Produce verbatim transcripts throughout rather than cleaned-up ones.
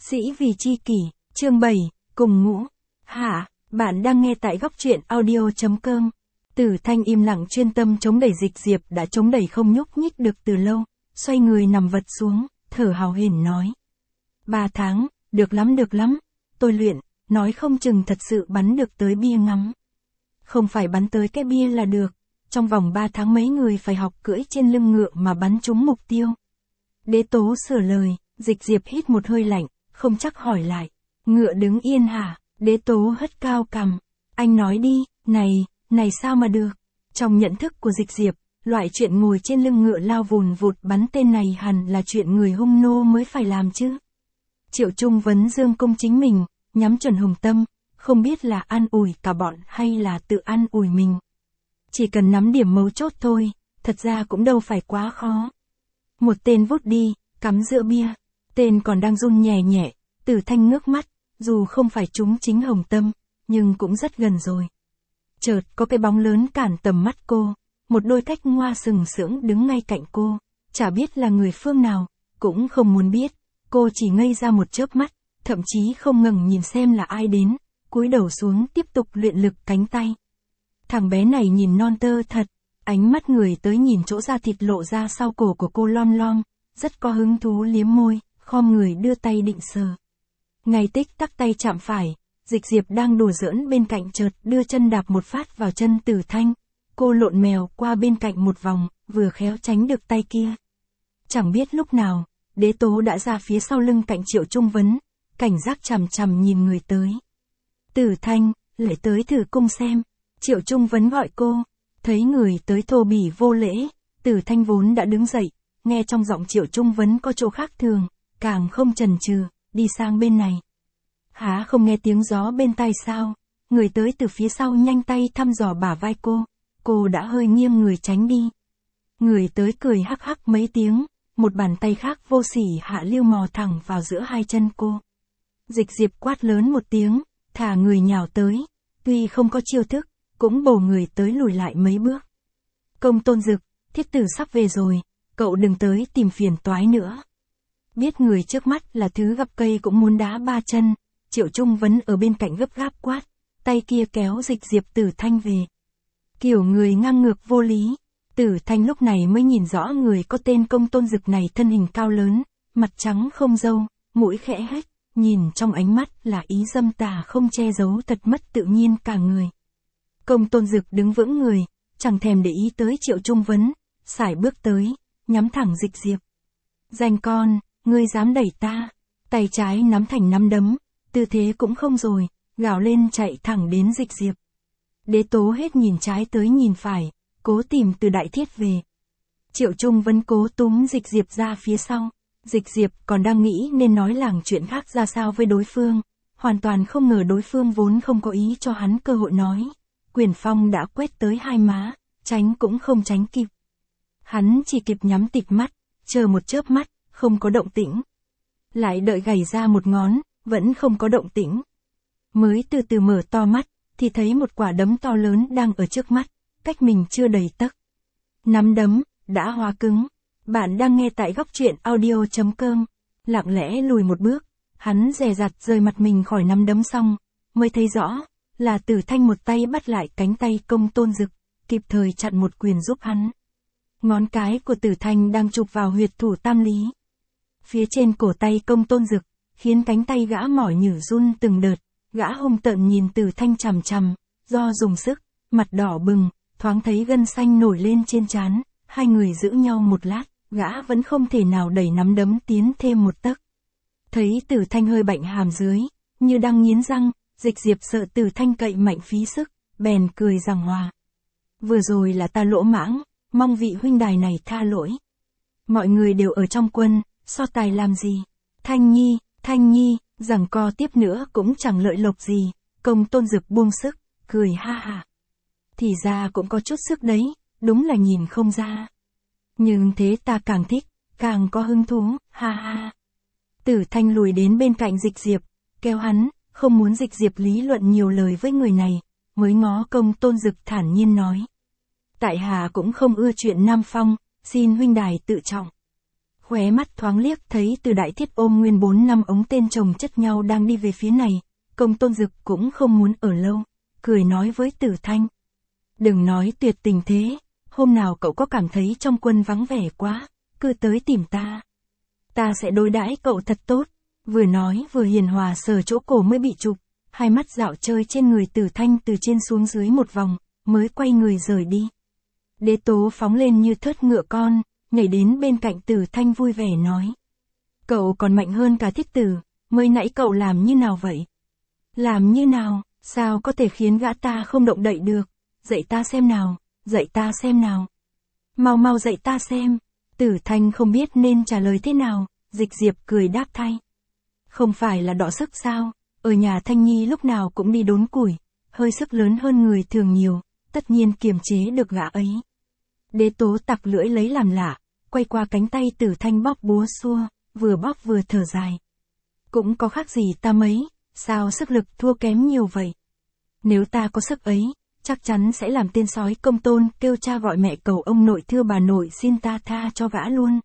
Sĩ vì chi kỷ, chương bảy, cùng ngũ. Hả, bạn đang nghe tại góc truyện audio.com. Tử Thanh im lặng chuyên tâm chống đẩy Dịch Diệp đã chống đẩy không nhúc nhích được từ lâu, xoay người nằm vật xuống, thở hào hển nói. Ba tháng, được lắm được lắm, tôi luyện, nói không chừng thật sự bắn được tới bia ngắm. Không phải bắn tới cái bia là được, trong vòng ba tháng mấy người phải học cưỡi trên lưng ngựa mà bắn trúng mục tiêu. Đế Tố sửa lời, Dịch Diệp hít một hơi lạnh, không chắc hỏi lại. Ngựa đứng yên hả? Đế Tố hất cao cằm. Anh nói đi, này, này sao mà được? Trong nhận thức của Dịch Diệp, loại chuyện ngồi trên lưng ngựa lao vùn vụt bắn tên này hẳn là chuyện người hung nô mới phải làm chứ. Triệu Trung vấn dương công chính mình, nhắm chuẩn Hồng Tâm, không biết là an ủi cả bọn hay là tự an ủi mình. Chỉ cần nắm điểm mấu chốt thôi, thật ra cũng đâu phải quá khó. Một tên vút đi, cắm giữa bia. Tên còn đang run nhẹ nhẹ, Tử Thanh ngước mắt, dù không phải trúng chính Hồng Tâm, nhưng cũng rất gần rồi. Chợt có cái bóng lớn cản tầm mắt cô, một đôi cách ngoa sừng sững đứng ngay cạnh cô, chả biết là người phương nào, cũng không muốn biết, cô chỉ ngây ra một chớp mắt, thậm chí không ngẩng nhìn xem là ai đến, cúi đầu xuống tiếp tục luyện lực cánh tay. Thằng bé này nhìn non tơ thật, ánh mắt người tới nhìn chỗ da thịt lộ ra sau cổ của cô lom lom, rất có hứng thú liếm môi, khom người đưa tay định sờ. Ngay tích tắc tay chạm phải, Dịch Diệp đang đùa giỡn bên cạnh chợt đưa chân đạp một phát vào chân Tử Thanh, cô lộn mèo qua bên cạnh một vòng, vừa khéo tránh được tay kia. Chẳng biết lúc nào, Đế Tố đã ra phía sau lưng cạnh Triệu Trung vấn, cảnh giác chằm chằm nhìn người tới. Tử Thanh, lại tới thử cung xem. Triệu Trung vấn gọi cô, thấy người tới thô bỉ vô lễ, Tử Thanh vốn đã đứng dậy, nghe trong giọng Triệu Trung vấn có chỗ khác thường, càng không chần chừ, đi sang bên này. Há không nghe tiếng gió bên tai sao? Người tới từ phía sau nhanh tay thăm dò bả vai cô, cô đã hơi nghiêng người tránh đi. Người tới cười hắc hắc mấy tiếng, một bàn tay khác vô sỉ hạ lưu mò thẳng vào giữa hai chân cô. Dịch Diệp quát lớn một tiếng, thả người nhào tới, tuy không có chiêu thức, cũng bổ người tới lùi lại mấy bước. Công Tôn Dực, thiết tử sắp về rồi, cậu đừng tới tìm phiền toái nữa. Biết người trước mắt là thứ gập cây cũng muốn đá ba chân, Triệu Trung vấn ở bên cạnh gấp gáp quát, tay kia kéo Dịch Diệp Tử Thanh về. Kiểu người ngang ngược vô lý, Tử Thanh lúc này mới nhìn rõ người có tên Công Tôn Dực này thân hình cao lớn, mặt trắng không râu, mũi khẽ hếch, nhìn trong ánh mắt là ý dâm tà không che giấu thật mất tự nhiên cả người. Công Tôn Dực đứng vững người, chẳng thèm để ý tới Triệu Trung vấn, sải bước tới, nhắm thẳng Dịch Diệp. Danh con, ngươi dám đẩy ta, tay trái nắm thành nắm đấm, tư thế cũng không rồi, gào lên chạy thẳng đến Dịch Diệp. Đế Tố hết nhìn trái tới nhìn phải, cố tìm từ đại thiết về. Triệu Trung vấn cố túm Dịch Diệp ra phía sau, Dịch Diệp còn đang nghĩ nên nói làng chuyện khác ra sao với đối phương, hoàn toàn không ngờ đối phương vốn không có ý cho hắn cơ hội nói. Quyền phong đã quét tới hai má, tránh cũng không tránh kịp. Hắn chỉ kịp nhắm tịt mắt, chờ một chớp mắt, không có động tĩnh. Lại đợi gảy ra một ngón, vẫn không có động tĩnh. Mới từ từ mở to mắt, thì thấy một quả đấm to lớn đang ở trước mắt, cách mình chưa đầy tấc. Nắm đấm, đã hóa cứng. Bạn đang nghe tại góc truyện audio.com. Lặng lẽ lùi một bước, hắn dè dặt rời mặt mình khỏi nắm đấm xong, mới thấy rõ, là Tử Thanh một tay bắt lại cánh tay Công Tôn Dực, kịp thời chặn một quyền giúp hắn. Ngón cái của Tử Thanh đang chụp vào huyệt thủ tam lý. Phía trên cổ tay Công Tôn Dực, khiến cánh tay gã mỏi nhử run từng đợt, gã hung tợn nhìn Tử Thanh chằm chằm, do dùng sức, mặt đỏ bừng, thoáng thấy gân xanh nổi lên trên trán, hai người giữ nhau một lát, gã vẫn không thể nào đẩy nắm đấm tiến thêm một tấc. Thấy Tử Thanh hơi bạnh hàm dưới, như đang nghiến răng, Dịch Diệp sợ Tử Thanh cậy mạnh phí sức, bèn cười giằng hòa. Vừa rồi là ta lỗ mãng, mong vị huynh đài này tha lỗi. Mọi người đều ở trong quân, so tài làm gì? Thanh Nhi, Thanh Nhi, giằng co tiếp nữa cũng chẳng lợi lộc gì. Công Tôn Dực buông sức, cười ha ha. Thì ra cũng có chút sức đấy, đúng là nhìn không ra. Nhưng thế ta càng thích, càng có hứng thú, ha ha. Tử Thanh lùi đến bên cạnh Dịch Diệp, kéo hắn, không muốn Dịch Diệp lý luận nhiều lời với người này, mới ngó Công Tôn Dực thản nhiên nói. Tại hạ cũng không ưa chuyện Nam Phong, xin huynh đài tự trọng. Khóe mắt thoáng liếc thấy Từ Đại Thiết ôm nguyên bốn năm ống tên chồng chất nhau đang đi về phía này, Công Tôn Dực cũng không muốn ở lâu, cười nói với Tử Thanh. Đừng nói tuyệt tình thế, hôm nào cậu có cảm thấy trong quân vắng vẻ quá, cứ tới tìm ta. Ta sẽ đối đãi cậu thật tốt, vừa nói vừa hiền hòa sờ chỗ cổ mới bị chụp, hai mắt dạo chơi trên người Tử Thanh từ trên xuống dưới một vòng, mới quay người rời đi. Đế Tố phóng lên như thớt ngựa con, nhảy đến bên cạnh Tử Thanh vui vẻ nói. Cậu còn mạnh hơn cả Thiết Tử, mới nãy cậu làm như nào vậy? Làm như nào, sao có thể khiến gã ta không động đậy được? Dạy ta xem nào, dạy ta xem nào. Mau mau dạy ta xem. Tử Thanh không biết nên trả lời thế nào, Dịch Diệp cười đáp thay. Không phải là đọ sức sao, ở nhà Thanh Nhi lúc nào cũng đi đốn củi, hơi sức lớn hơn người thường nhiều, tất nhiên kiềm chế được gã ấy. Đế Tố tặc lưỡi lấy làm lạ, quay qua cánh tay Tử Thanh bóp búa xua, vừa bóp vừa thở dài. Cũng có khác gì ta mấy, sao sức lực thua kém nhiều vậy? Nếu ta có sức ấy, chắc chắn sẽ làm tên sói Công Tôn kêu cha gọi mẹ cầu ông nội thưa bà nội xin ta tha cho gã luôn.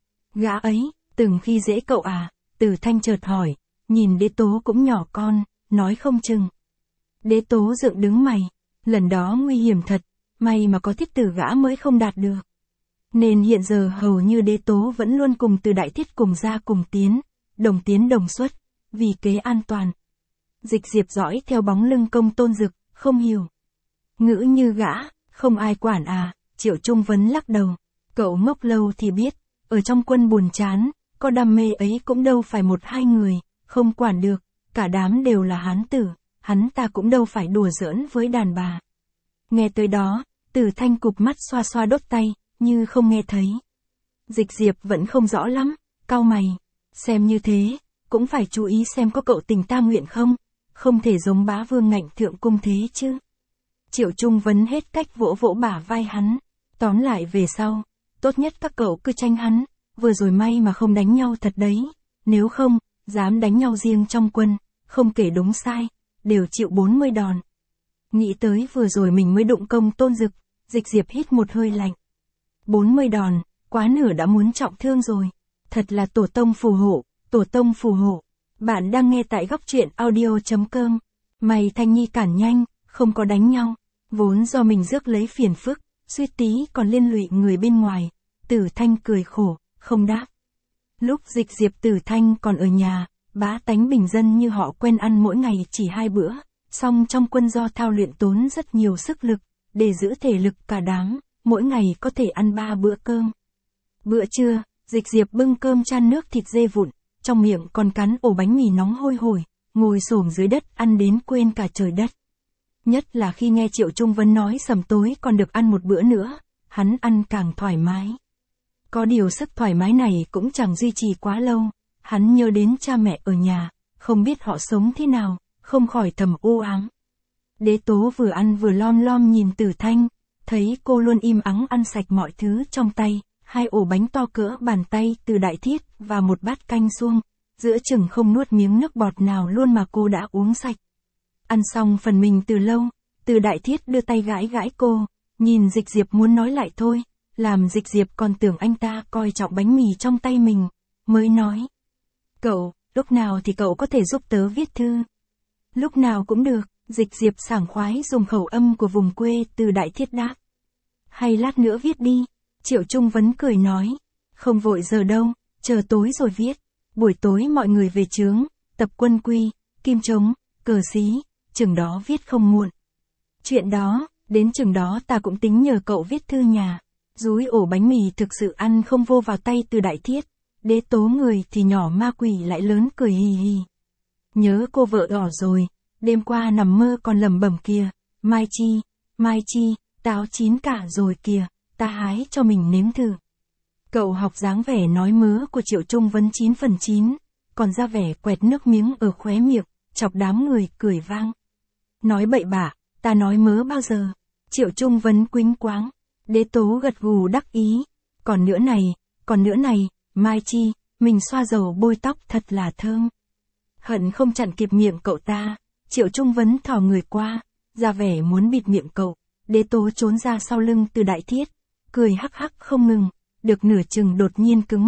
Gã ấy, từng khi dễ cậu à? Tử Thanh chợt hỏi, nhìn Đế Tố cũng nhỏ con, nói không chừng. Đế Tố dựng đứng mày, lần đó nguy hiểm thật, may mà có Thiết Tử gã mới không đạt được. Nên hiện giờ hầu như Đế Tố vẫn luôn cùng Từ Đại Thiết cùng ra cùng tiến, đồng tiến đồng xuất, vì kế an toàn. Dịch Diệp dõi theo bóng lưng Công Tôn Dực, không hiểu. Ngữ như gã, không ai quản à? Triệu Trung Vấn lắc đầu. Cậu ngốc lâu thì biết, ở trong quân buồn chán, có đam mê ấy cũng đâu phải một hai người, không quản được, cả đám đều là hán tử, hắn ta cũng đâu phải đùa giỡn với đàn bà. Nghe tới đó, Tử Thanh cụp mắt xoa xoa đốt tay, như không nghe thấy. Dịch Diệp vẫn không rõ lắm, cau mày. Xem như thế, cũng phải chú ý xem có cậu tình ta nguyện không, không thể giống bá vương ngạnh thượng cung thế chứ. Triệu Trung Vấn hết cách vỗ vỗ bả vai hắn, tóm lại về sau, tốt nhất các cậu cứ tranh hắn, vừa rồi may mà không đánh nhau thật đấy, nếu không, dám đánh nhau riêng trong quân, không kể đúng sai, đều chịu bốn mươi đòn. Nghĩ tới vừa rồi mình mới đụng Công Tôn Dực, Dịch Diệp hít một hơi lạnh. bốn mươi đòn, quá nửa đã muốn trọng thương rồi, thật là tổ tông phù hộ, tổ tông phù hộ. Bạn đang nghe tại góc truyện audio chấm com. Mày Thanh Nhi cản nhanh, không có đánh nhau, vốn do mình rước lấy phiền phức, suýt tí còn liên lụy người bên ngoài. Tử Thanh cười khổ, không đáp. Lúc Dịch Diệp Tử Thanh còn ở nhà, bá tánh bình dân như họ quen ăn mỗi ngày chỉ hai bữa, song trong quân do thao luyện tốn rất nhiều sức lực, để giữ thể lực cả đám, mỗi ngày có thể ăn ba bữa cơm. Bữa trưa, Dịch Diệp bưng cơm chan nước thịt dê vụn, trong miệng còn cắn ổ bánh mì nóng hôi hổi, ngồi xổm dưới đất ăn đến quên cả trời đất. Nhất là khi nghe Triệu Trung Vấn nói sầm tối còn được ăn một bữa nữa, hắn ăn càng thoải mái. Có điều sức thoải mái này cũng chẳng duy trì quá lâu, hắn nhớ đến cha mẹ ở nhà, không biết họ sống thế nào, không khỏi thầm u ám. Đế Tố vừa ăn vừa lom lom nhìn Tử Thanh, thấy cô luôn im ắng ăn sạch mọi thứ trong tay, hai ổ bánh to cỡ bàn tay Từ Đại Thiết và một bát canh suông, giữa chừng không nuốt miếng nước bọt nào luôn mà cô đã uống sạch. Ăn xong phần mình từ lâu, Từ Đại Thiết đưa tay gãi gãi cô, nhìn Dịch Diệp muốn nói lại thôi, làm Dịch Diệp còn tưởng anh ta coi trọng bánh mì trong tay mình, mới nói. Cậu, lúc nào thì cậu có thể giúp tớ viết thư? Lúc nào cũng được, Dịch Diệp sảng khoái dùng khẩu âm của vùng quê Từ Đại Thiết đáp. Hay lát nữa viết đi, Triệu Trung Vấn cười nói. Không vội giờ đâu, chờ tối rồi viết. Buổi tối mọi người về trướng, tập quân quy, kim trống, cờ xí, chừng đó viết không muộn. Chuyện đó, đến chừng đó ta cũng tính nhờ cậu viết thư nhà. Dúi ổ bánh mì thực sự ăn không vô vào tay Từ Đại Thiết. Đế Tố người thì nhỏ ma quỷ lại lớn cười hì hì. Nhớ cô vợ đỏ rồi, đêm qua nằm mơ còn lẩm bẩm kìa, Mai Chi, Mai Chi, táo chín cả rồi kìa, ta hái cho mình nếm thử. Cậu học dáng vẻ nói mớ của Triệu Trung Vấn chín phần chín, còn ra vẻ quẹt nước miếng ở khóe miệng, chọc đám người cười vang. Nói bậy bạ, ta nói mớ bao giờ? Triệu Trung Vấn quính quáng. Đế Tố gật gù đắc ý. Còn nữa này, còn nữa này, Mai Chi, mình xoa dầu bôi tóc thật là thơm. Hận không chặn kịp miệng cậu ta. Triệu Trung Vấn thò người qua, ra vẻ muốn bịt miệng cậu. Đế Tố trốn ra sau lưng Từ Đại Thiết, cười hắc hắc không ngừng, được nửa chừng đột nhiên cứng mắt,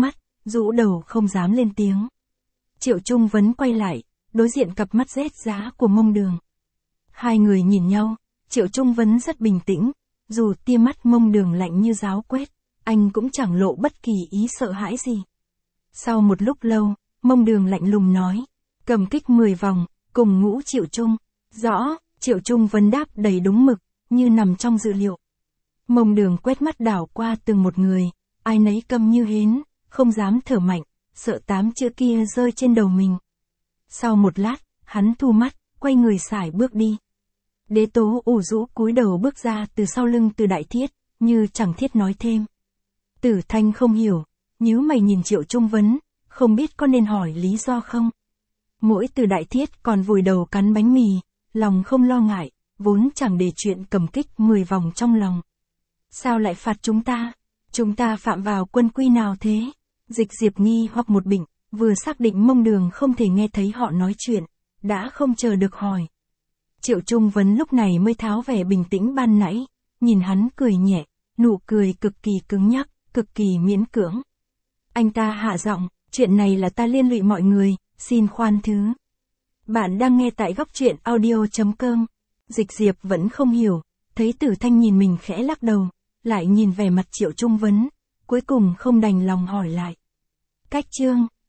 rũ đầu không dám lên tiếng. Triệu Trung Vấn quay lại, đối diện cặp mắt rét giá của Mông Đường. Hai người nhìn nhau, Triệu Trung Vấn rất bình tĩnh, dù tia mắt Mông Đường lạnh như giáo quét, anh cũng chẳng lộ bất kỳ ý sợ hãi gì. Sau một lúc lâu, Mông Đường lạnh lùng nói, cầm kích mười vòng, cùng ngũ Triệu Trung. Rõ, Triệu Trung Vấn đáp đầy đúng mực, như nằm trong dự liệu. Mông Đường quét mắt đảo qua từng một người, ai nấy câm như hến, không dám thở mạnh, sợ tám chữ kia rơi trên đầu mình. Sau một lát, hắn thu mắt, quay người sải bước đi. Đế Tố ủ rũ cúi đầu bước ra từ sau lưng Từ Đại Thiết, như chẳng thiết nói thêm. Tử Thanh không hiểu, nhíu mày nhìn Triệu Trung Vấn, không biết có nên hỏi lý do không. Mỗi Từ Đại Thiết còn vùi đầu cắn bánh mì, lòng không lo ngại, vốn chẳng để chuyện cầm kích mười vòng trong lòng. Sao lại phạt chúng ta? Chúng ta phạm vào quân quy nào thế? Dịch Diệp nghi hoặc một bệnh, vừa xác định Mông Đường không thể nghe thấy họ nói chuyện, đã không chờ được hỏi. Triệu Trung Vấn lúc này mới tháo vẻ bình tĩnh ban nãy, nhìn hắn cười nhẹ, nụ cười cực kỳ cứng nhắc, cực kỳ miễn cưỡng. Anh ta hạ giọng, chuyện này là ta liên lụy mọi người, xin khoan thứ. Bạn đang nghe tại góc truyện audio chấm com. Dịch Diệp vẫn không hiểu, thấy Tử Thanh nhìn mình khẽ lắc đầu, lại nhìn về mặt Triệu Trung Vấn, cuối cùng không đành lòng hỏi lại. Cách chương